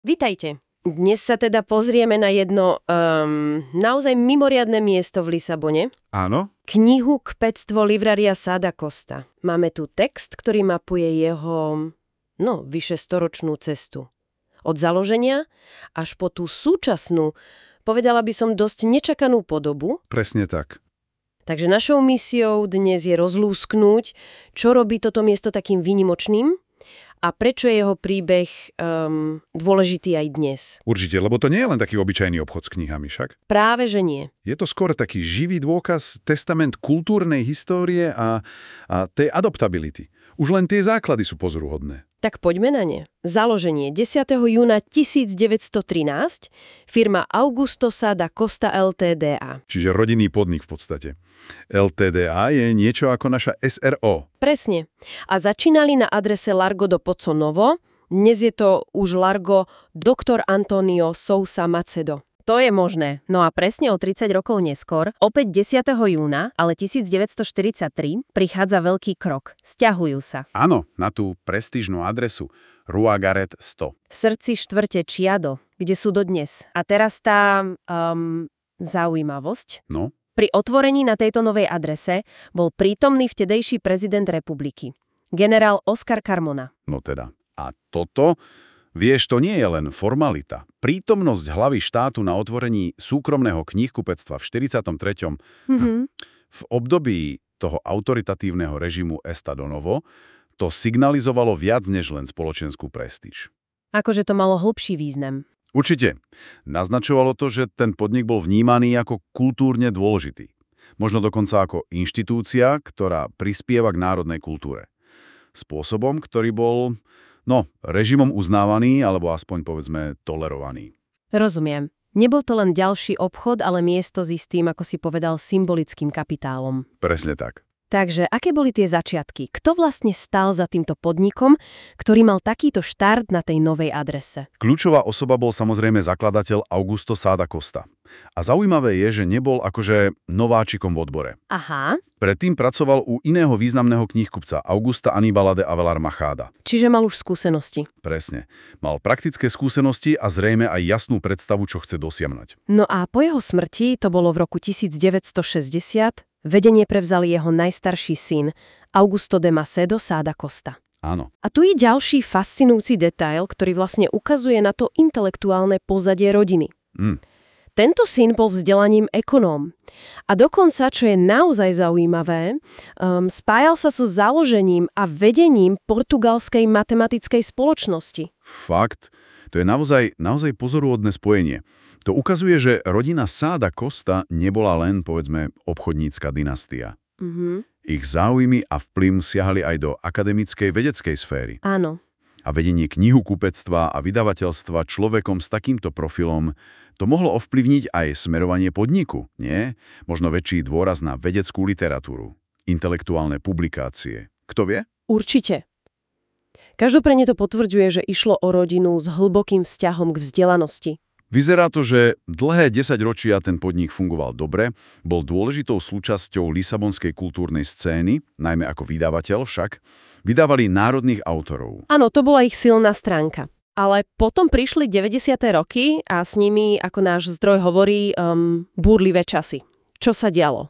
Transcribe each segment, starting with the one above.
Vitajte. Dnes sa teda pozrieme na jedno naozaj mimoriadne miesto v Lisabone. Áno? Knihu Kpectvo Livraria Sada Costa. Máme tu text, ktorý mapuje jeho, vyše storočnú cestu. Od založenia až po tú súčasnú, povedala by som dosť nečakanú podobu. Presne tak. Takže našou misiou dnes je rozlúsknuť, čo robí toto miesto takým výnimočným a prečo je jeho príbeh dôležitý aj dnes. Určite, lebo to nie je len taký obyčajný obchod s knihami však. Práve že nie. Je to skôr taký živý dôkaz, testament kultúrnej histórie a tej adoptability. Už len tie základy sú pozoruhodné. Tak poďme na ne. Založenie 10. júna 1913, firma Augusto Sada Costa LTDA. Čiže rodinný podnik v podstate. LTDA je niečo ako naša SRO. Presne. A začínali na adrese Largo do Pozzo Novo. Dnes je to už Largo Dr. Antonio Sousa Macedo. To je možné. No a presne o 30 rokov neskôr, opäť 10. júna, ale 1943, prichádza veľký krok. Sťahujú sa. Áno, na tú prestížnú adresu Rua Garet 100. V srdci štvrte Chiado, kde sú dodnes. A teraz tá zaujímavosť. No? Pri otvorení na tejto novej adrese bol prítomný vtedejší prezident republiky, generál Oscar Carmona. No teda. A toto... Vieš, to nie je len formalita. Prítomnosť hlavy štátu na otvorení súkromného knihkupectva v 43. V období toho autoritatívneho režimu Estado Novo to signalizovalo viac než len spoločenskú prestíž. Akože to malo hlbší význam. Určite. Naznačovalo to, že ten podnik bol vnímaný ako kultúrne dôležitý. Možno dokonca ako inštitúcia, ktorá prispieva k národnej kultúre. Spôsobom, ktorý bol... režimom uznávaný, alebo aspoň povedzme tolerovaný. Rozumiem. Nebol to len ďalší obchod, ale miesto s istým, ako si povedal, symbolickým kapitálom. Presne tak. Takže aké boli tie začiatky? Kto vlastne stál za týmto podnikom, ktorý mal takýto štart na tej novej adrese? Kľúčová osoba bol samozrejme zakladateľ Augusto Sada Costa. A zaujímavé je, že nebol akože nováčikom v odbore. Aha. Predtým pracoval u iného významného knihkupca, Augusta Aníbala de Avelar Machada. Čiže mal už skúsenosti. Presne. Mal praktické skúsenosti a zrejme aj jasnú predstavu, čo chce dosiahnuť. No a po jeho smrti, to bolo v roku 1960, vedenie prevzal jeho najstarší syn, Augusto de Macedo Sada Costa. Áno. A tu je ďalší fascinujúci detail, ktorý vlastne ukazuje na to intelektuálne pozadie rodiny. Tento syn bol vzdelaním ekonóm. A dokonca, čo je naozaj zaujímavé, spájal sa so založením a vedením portugalskej matematickej spoločnosti. Fakt. To je naozaj pozoruhodné spojenie. To ukazuje, že rodina Sada Costa nebola len, povedzme, obchodnícka dynastia. Ich záujmy a vplyv siahali aj do akademickej vedeckej sféry. Áno. A vedenie knihkupectva a vydavateľstva človekom s takýmto profilom, to mohlo ovplyvniť aj smerovanie podniku, nie? Možno väčší dôraz na vedeckú literatúru, intelektuálne publikácie. Kto vie? Určite. Každopádne to potvrdzuje, že išlo o rodinu s hlbokým vzťahom k vzdelanosti. Vyzerá to, že dlhé 10 ročia ten podnik fungoval dobre, bol dôležitou súčasťou lisabonskej kultúrnej scény, najmä ako vydavateľ však, vydávali národných autorov. Áno, to bola ich silná stránka. Ale potom prišli 90. roky a s nimi, ako náš zdroj hovorí, búrlivé časy. Čo sa dialo?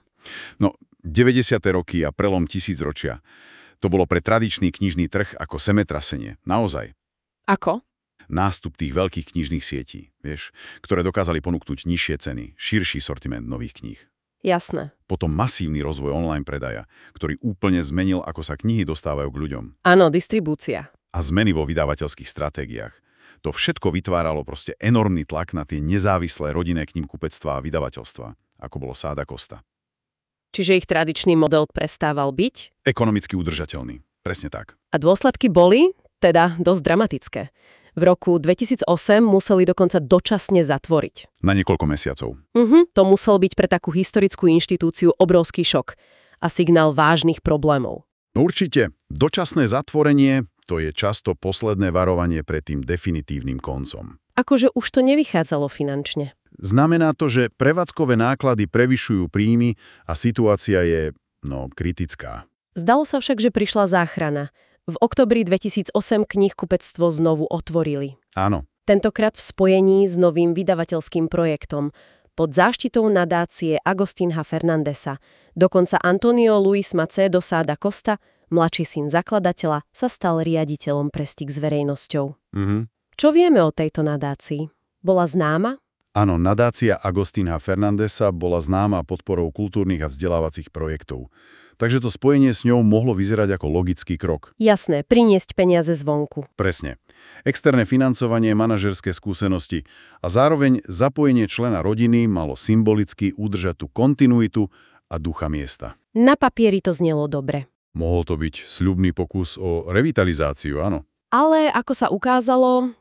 90. roky a prelom tisícročia. To bolo pre tradičný knižný trh ako semetrasenie. Naozaj. Ako? Nástup tých veľkých knižných sietí, ktoré dokázali ponúknuť nižšie ceny, širší sortiment nových kníh. Jasné. Potom masívny rozvoj online predaja, ktorý úplne zmenil, ako sa knihy dostávajú k ľuďom. Áno, distribúcia. A zmeny vo vydávateľských stratégiách. To všetko vytváralo proste enormný tlak na tie nezávislé rodinné knihkupectvá a vydavateľstva, ako bolo Sada Costa. Čiže ich tradičný model prestával byť? Ekonomicky udržateľný. Presne tak. A dôsledky boli teda dosť dramatické. V roku 2008 museli dokonca dočasne zatvoriť. Na niekoľko mesiacov. To musel byť pre takú historickú inštitúciu obrovský šok a signál vážnych problémov. Určite. Dočasné zatvorenie, to je často posledné varovanie pred tým definitívnym koncom. Akože už to nevychádzalo finančne. Znamená to, že prevádzkové náklady prevyšujú príjmy a situácia je, kritická. Zdalo sa však, že prišla záchrana. V októbri 2008 knihkupectvo znovu otvorili. Áno. Tentokrát v spojení s novým vydavateľským projektom pod záštitou nadácie Agostinha Fernandesa. Dokonca Antonio Luis Macedo Sada Costa, mladší syn zakladateľa, sa stal riaditeľom pre styk s verejnosťou. Čo vieme o tejto nadácii? Bola známa? Áno, nadácia Agostinha Fernandesa bola známa podporou kultúrnych a vzdelávacích projektov. Takže to spojenie s ňou mohlo vyzerať ako logický krok. Jasné, priniesť peniaze zvonku. Presne. Externé financovanie, manažerské skúsenosti a zároveň zapojenie člena rodiny malo symbolicky udržať tú kontinuitu a ducha miesta. Na papieri to znelo dobre. Mohol to byť sľubný pokus o revitalizáciu, áno. Ale ako sa ukázalo,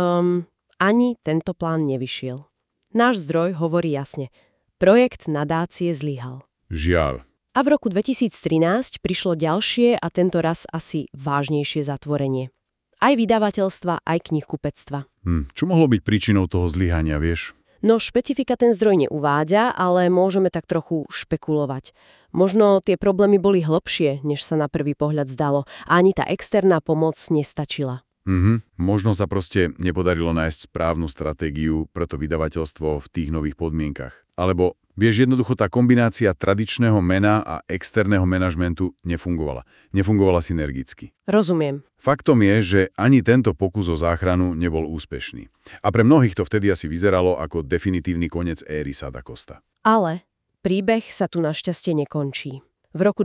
ani tento plán nevyšiel. Náš zdroj hovorí jasne. Projekt nadácie zlyhal. Žiaľ. A v roku 2013 prišlo ďalšie a tento raz asi vážnejšie zatvorenie. Aj vydavateľstva, aj knihkupectva. Čo mohlo byť príčinou toho zlyhania, vieš? No, špecifika ten zdroj neuvádza, ale môžeme tak trochu špekulovať. Možno tie problémy boli hlbšie, než sa na prvý pohľad zdalo, a ani tá externá pomoc nestačila. Možno sa proste nepodarilo nájsť správnu stratégiu pre to vydavateľstvo v tých nových podmienkach. Alebo, vieš, jednoducho tá kombinácia tradičného mena a externého manažmentu nefungovala. Nefungovala synergicky. Rozumiem. Faktom je, že ani tento pokus o záchranu nebol úspešný. A pre mnohých to vtedy asi vyzeralo ako definitívny koniec éry Sada Costa. Ale príbeh sa tu našťastie nekončí. V roku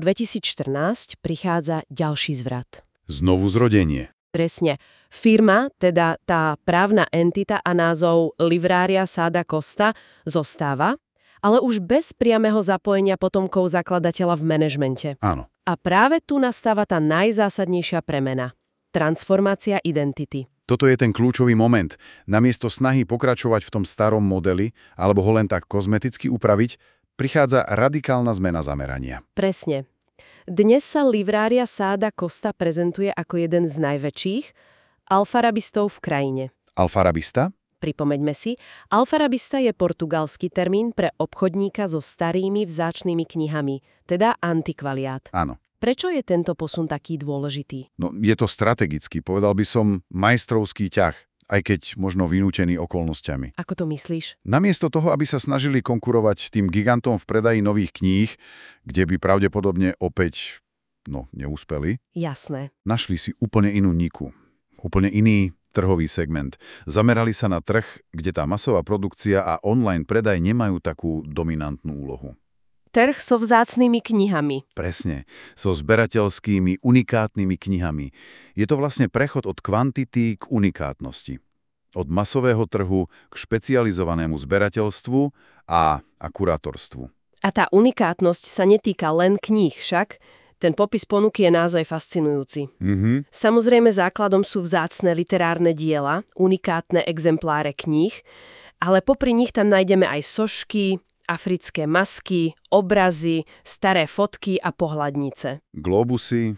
2014 prichádza ďalší zvrat. Znovu zrodenie. Presne. Firma, teda tá právna entita a názov Livraria Sada Costa zostáva, ale už bez priameho zapojenia potomkov zakladateľa v manažmente. Áno. A práve tu nastáva tá najzásadnejšia premena. Transformácia identity. Toto je ten kľúčový moment. Namiesto snahy pokračovať v tom starom modeli, alebo ho len tak kozmeticky upraviť, prichádza radikálna zmena zamerania. Presne. Dnes sa Livraria Sada Costa prezentuje ako jeden z najväčších alfarabistov v krajine. Alfarabista? Pripomeňme si, alfarabista je portugalský termín pre obchodníka so starými vzácnymi knihami, teda antikvaliát. Áno. Prečo je tento posun taký dôležitý? No, je to strategický, povedal by som majstrovský ťah, aj keď možno vynútený okolnostiami. Ako to myslíš? Namiesto toho, aby sa snažili konkurovať tým gigantom v predaji nových kníh, kde by pravdepodobne opäť, neúspeli. Jasné. Našli si úplne inú niku, úplne iný trhový segment. Zamerali sa na trh, kde tá masová produkcia a online predaj nemajú takú dominantnú úlohu. Trh so vzácnymi knihami. Presne, so zberateľskými, unikátnymi knihami. Je to vlastne prechod od kvantity k unikátnosti. Od masového trhu k špecializovanému zberateľstvu a kurátorstvu. A tá unikátnosť sa netýka len kníh však. Ten popis ponuky je naozaj fascinujúci. Samozrejme základom sú vzácne literárne diela, unikátne exempláre kníh, ale popri nich tam nájdeme aj sošky, africké masky, obrazy, staré fotky a pohľadnice. Globusy,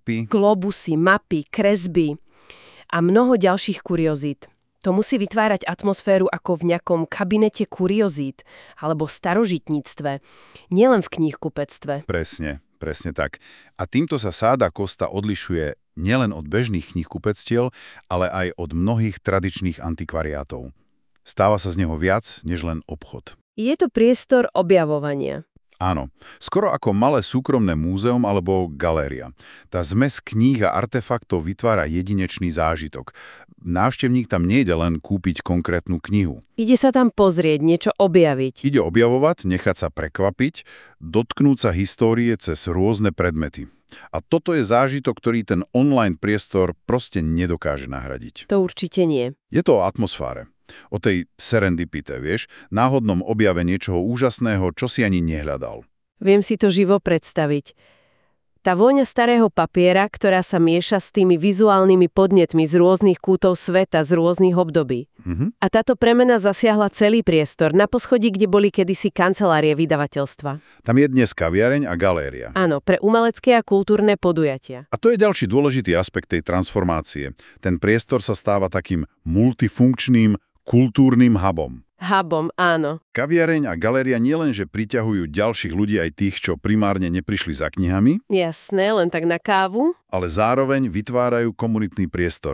mapy, kresby a mnoho ďalších kuriozít. To musí vytvárať atmosféru ako v nejakom kabinete kuriozít alebo starožitníctve, nielen v knihkupectve. Presne tak. A týmto sa Sada Costa odlišuje nielen od bežných knihkupectiel, ale aj od mnohých tradičných antikvariátov. Stáva sa z neho viac než len obchod. Je to priestor objavovania. Áno, skoro ako malé súkromné múzeum alebo galéria. Tá zmes kníh a artefaktov vytvára jedinečný zážitok. Návštevník tam nejde len kúpiť konkrétnu knihu. Ide sa tam pozrieť, niečo objaviť. Ide objavovať, nechať sa prekvapiť, dotknúť sa histórie cez rôzne predmety. A toto je zážitok, ktorý ten online priestor proste nedokáže nahradiť. To určite nie. Je to o atmosfére. O tej serendipite, vieš, náhodnom objave niečoho úžasného, čo si ani nehľadal. Viem si to živo predstaviť. Tá vôňa starého papiera, ktorá sa mieša s tými vizuálnymi podnetmi z rôznych kútov sveta, z rôznych období. A táto premena zasiahla celý priestor, na poschodí, kde boli kedysi kancelárie vydavateľstva. Tam je dnes kaviareň a galéria. Áno, pre umelecké a kultúrne podujatia. A to je ďalší dôležitý aspekt tej transformácie. Ten priestor sa stáva takým multifunkčným kultúrnym hubom. Hubom, áno. Kaviareň a galéria nielenže priťahujú ďalších ľudí aj tých, čo primárne neprišli za knihami. Jasné, len tak na kávu. Ale zároveň vytvárajú komunitný priestor.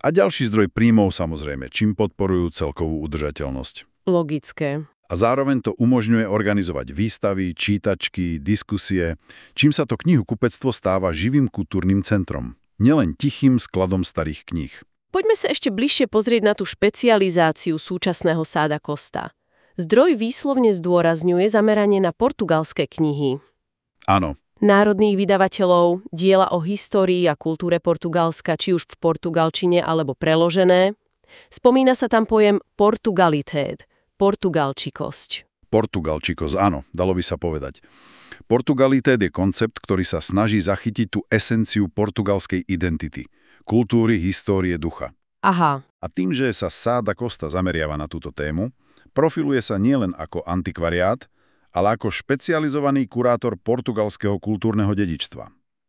A ďalší zdroj príjmov samozrejme, čím podporujú celkovú udržateľnosť. Logické. A zároveň to umožňuje organizovať výstavy, čítačky, diskusie, čím sa to knihkupectvo stáva živým kultúrnym centrom. Nielen tichým skladom starých kníh. Poďme sa ešte bližšie pozrieť na tú špecializáciu súčasného Sada Costa. Zdroj výslovne zdôrazňuje zameranie na portugalské knihy. Áno. Národných vydavateľov, diela o histórii a kultúre Portugalska, či už v portugalčine alebo preložené. Spomína sa tam pojem portugalitét, portugalčikosť. Portugalčikosť, áno, dalo by sa povedať. Portugalitét je koncept, ktorý sa snaží zachytiť tú esenciu portugalskej identity, kultúry, histórie, ducha. Aha. A tým, že sa Sada Costa zameriava na túto tému, profiluje sa nielen ako antikvariát, ale ako špecializovaný kurátor portugalského kultúrneho dedičstva.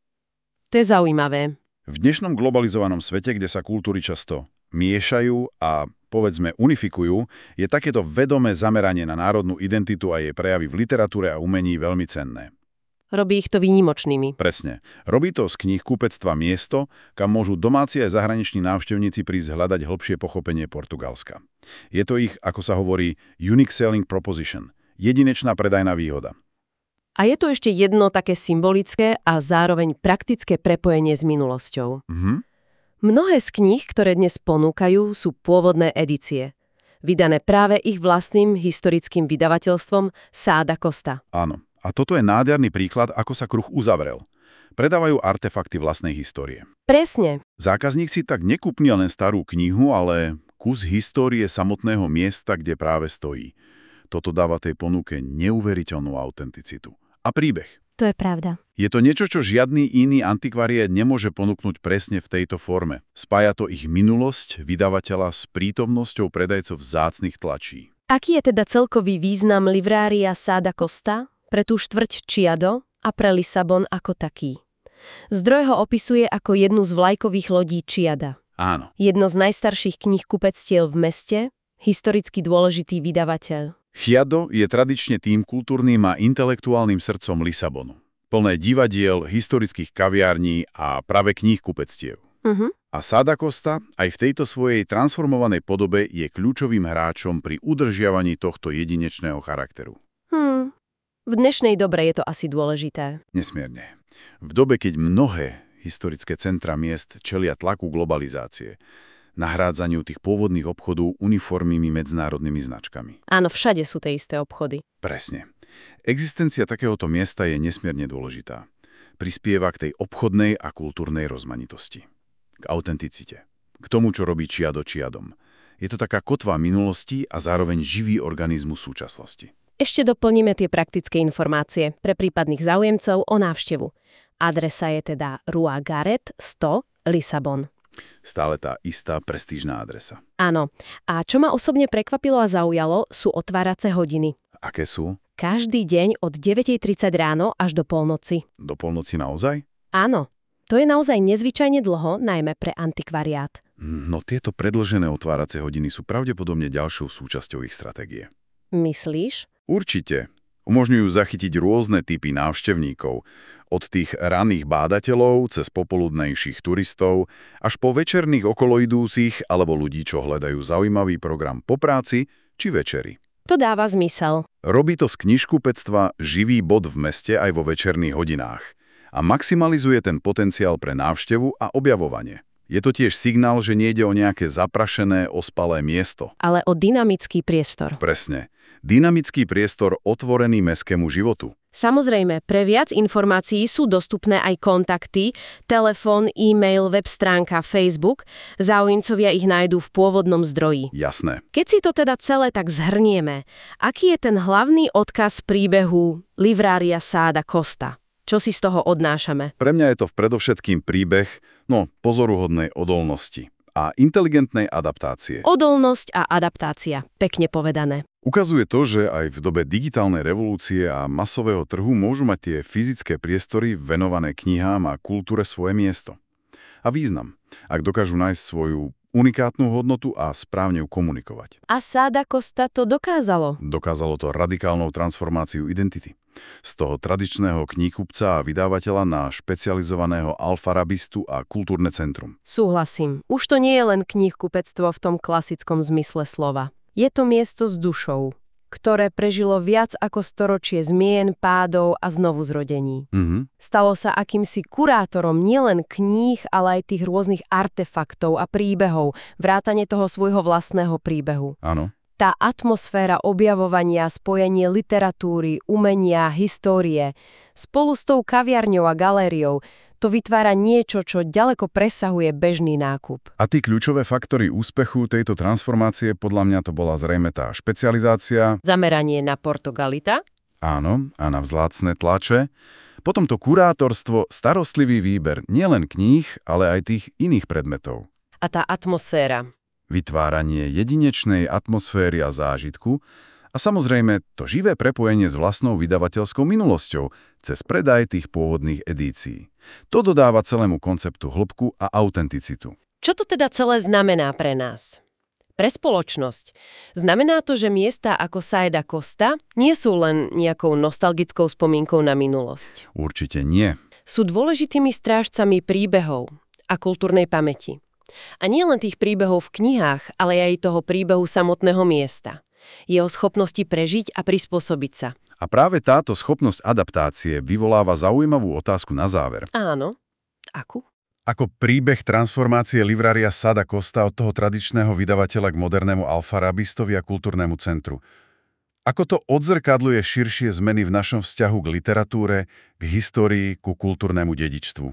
To je zaujímavé. V dnešnom globalizovanom svete, kde sa kultúry často miešajú a, povedzme, unifikujú, je takéto vedomé zameranie na národnú identitu a jej prejavy v literatúre a umení veľmi cenné. Robí ich to výnimočnými. Presne. Robí to z knihkupectva miesto, kam môžu domáci aj zahraniční návštevníci prísť hľadať hlbšie pochopenie Portugalska. Je to ich, ako sa hovorí, unique selling proposition. Jedinečná predajná výhoda. A je tu ešte jedno také symbolické a zároveň praktické prepojenie s minulosťou. Mnohé z kníh, ktoré dnes ponúkajú, sú pôvodné edície. Vydané práve ich vlastným historickým vydavateľstvom Sada Costa. Áno. A toto je nádherný príklad, ako sa kruh uzavrel. Predávajú artefakty vlastnej histórie. Presne. Zákazník si tak nekúpne len starú knihu, ale kus histórie samotného miesta, kde práve stojí. Toto dáva tej ponuke neuveriteľnú autenticitu. A príbeh. To je pravda. Je to niečo, čo žiadny iný antikvariát nemôže ponúknuť presne v tejto forme. Spája to ich minulosť vydavateľa s prítomnosťou predajcov vzácnych tlačí. Aký je teda celkový význam livrária Sada Costa pre tú štvrť Chiado a pre Lisabon ako taký? Zdroj ho opisuje ako jednu z vlajkových lodí Chiada. Áno. Jedno z najstarších knihkupectiev v meste, historicky dôležitý vydavateľ. Chiado je tradične tým kultúrnym a intelektuálnym srdcom Lisabonu. Plné divadiel, historických kaviarní a práve knihkupectiev. A Sada Costa aj v tejto svojej transformovanej podobe je kľúčovým hráčom pri udržiavaní tohto jedinečného charakteru. V dnešnej dobe je to asi dôležité. Nesmierne. V dobe, keď mnohé historické centra miest čelia tlaku globalizácie, nahrádzaniu tých pôvodných obchodov uniformnými medzinárodnými značkami. Áno, všade sú tie isté obchody. Presne. Existencia takéhoto miesta je nesmierne dôležitá. Prispieva k tej obchodnej a kultúrnej rozmanitosti. K autenticite. K tomu, čo robí Chiado Chiadom. Je to taká kotva minulosti a zároveň živý organizmus súčasnosti. Ešte doplníme tie praktické informácie pre prípadných záujemcov o návštevu. Adresa je teda Rua Garret 100, Lisabon. Stále tá istá prestížna adresa. Áno. A čo ma osobne prekvapilo a zaujalo, sú otvárace hodiny. Aké sú? Každý deň od 9:30 ráno až do polnoci. Do polnoci naozaj? Áno. To je naozaj nezvyčajne dlho, najmä pre antikvariát. No tieto predĺžené otváracie hodiny sú pravdepodobne ďalšou súčasťou ich stratégie. Myslíš? Určite. Umožňujú zachytiť rôzne typy návštevníkov, od tých raných bádateľov cez popoludnejších turistov až po večerných okoloidúcich alebo ľudí, čo hľadajú zaujímavý program po práci či večeri. To dáva zmysel. Robí to z knihkupectva živý bod v meste aj vo večerných hodinách a maximalizuje ten potenciál pre návštevu a objavovanie. Je to tiež signál, že nejde o nejaké zaprašené, ospalé miesto. Ale o dynamický priestor. Presne. Dynamický priestor otvorený mestskému životu. Samozrejme, pre viac informácií sú dostupné aj kontakty, telefón, e-mail, web stránka, Facebook. Záujemcovia ich nájdú v pôvodnom zdroji. Jasné. Keď si to teda celé tak zhrnieme, aký je ten hlavný odkaz príbehu livrária Sada Costa? Čo si z toho odnášame? Pre mňa je to predovšetkým príbeh, pozoruhodnej odolnosti a inteligentnej adaptácie. Odolnosť a adaptácia. Pekne povedané. Ukazuje to, že aj v dobe digitálnej revolúcie a masového trhu môžu mať tie fyzické priestory venované knihám a kultúre svoje miesto. A význam, ak dokážu nájsť svoju unikátnu hodnotu a správne ju komunikovať. A Sada Costa to dokázalo. Dokázalo to radikálnou transformáciu identity. Z toho tradičného kníhkupca a vydávateľa na špecializovaného alfarabistu a kultúrne centrum. Súhlasím. Už to nie je len knihkupectvo v tom klasickom zmysle slova. Je to miesto s dušou, ktoré prežilo viac ako storočie zmien, pádov a znovuzrodení. Stalo sa akýmsi kurátorom nielen kníh, ale aj tých rôznych artefaktov a príbehov, vrátane toho svojho vlastného príbehu. Áno. Tá atmosféra objavovania, spojenie literatúry, umenia, histórie, spolu s tou kaviarňou a galériou, to vytvára niečo, čo ďaleko presahuje bežný nákup. A tí kľúčové faktory úspechu tejto transformácie, podľa mňa to bola zrejme tá špecializácia. Zameranie na Portugalita. Áno, a na vzácne tlače. Potom to kurátorstvo, starostlivý výber nielen kníh, ale aj tých iných predmetov. A tá atmosféra. Vytváranie jedinečnej atmosféry a zážitku a samozrejme to živé prepojenie s vlastnou vydavateľskou minulosťou cez predaj tých pôvodných edícií. To dodáva celému konceptu hĺbku a autenticitu. Čo to teda celé znamená pre nás? Pre spoločnosť. Znamená to, že miesta ako Sada Costa nie sú len nejakou nostalgickou spomienkou na minulosť. Určite nie. Sú dôležitými strážcami príbehov a kultúrnej pamäti. A nie len tých príbehov v knihách, ale aj toho príbehu samotného miesta. Jeho schopnosti prežiť a prispôsobiť sa. A práve táto schopnosť adaptácie vyvoláva zaujímavú otázku na záver. Áno. Akú? Ako príbeh transformácie livrária Sada Costa od toho tradičného vydavateľa k modernému alfarabistovi a kultúrnemu centru. Ako to odzrkadľuje širšie zmeny v našom vzťahu k literatúre, k histórii, ku kultúrnemu dedičstvu?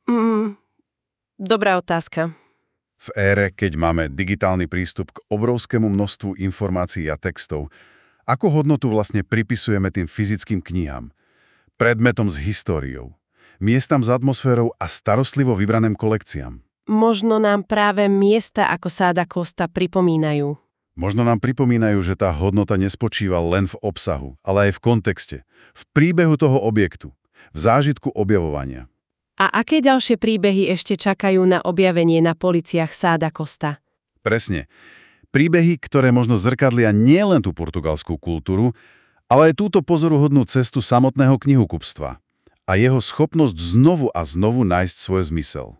Dobrá otázka. V ére, keď máme digitálny prístup k obrovskému množstvu informácií a textov, ako hodnotu vlastne pripisujeme tým fyzickým knihám, predmetom s históriou, miestam s atmosférou a starostlivo vybraným kolekciám? Možno nám práve miesta ako Sada Costa pripomínajú. Možno nám pripomínajú, že tá hodnota nespočíva len v obsahu, ale aj v kontexte, v príbehu toho objektu, v zážitku objavovania. A aké ďalšie príbehy ešte čakajú na objavenie na policiách Sada Costa? Presne. Príbehy, ktoré možno zrkadlia nielen tú portugalskú kultúru, ale aj túto pozoruhodnú cestu samotného knihokupstva a jeho schopnosť znovu a znovu nájsť svoj zmysel.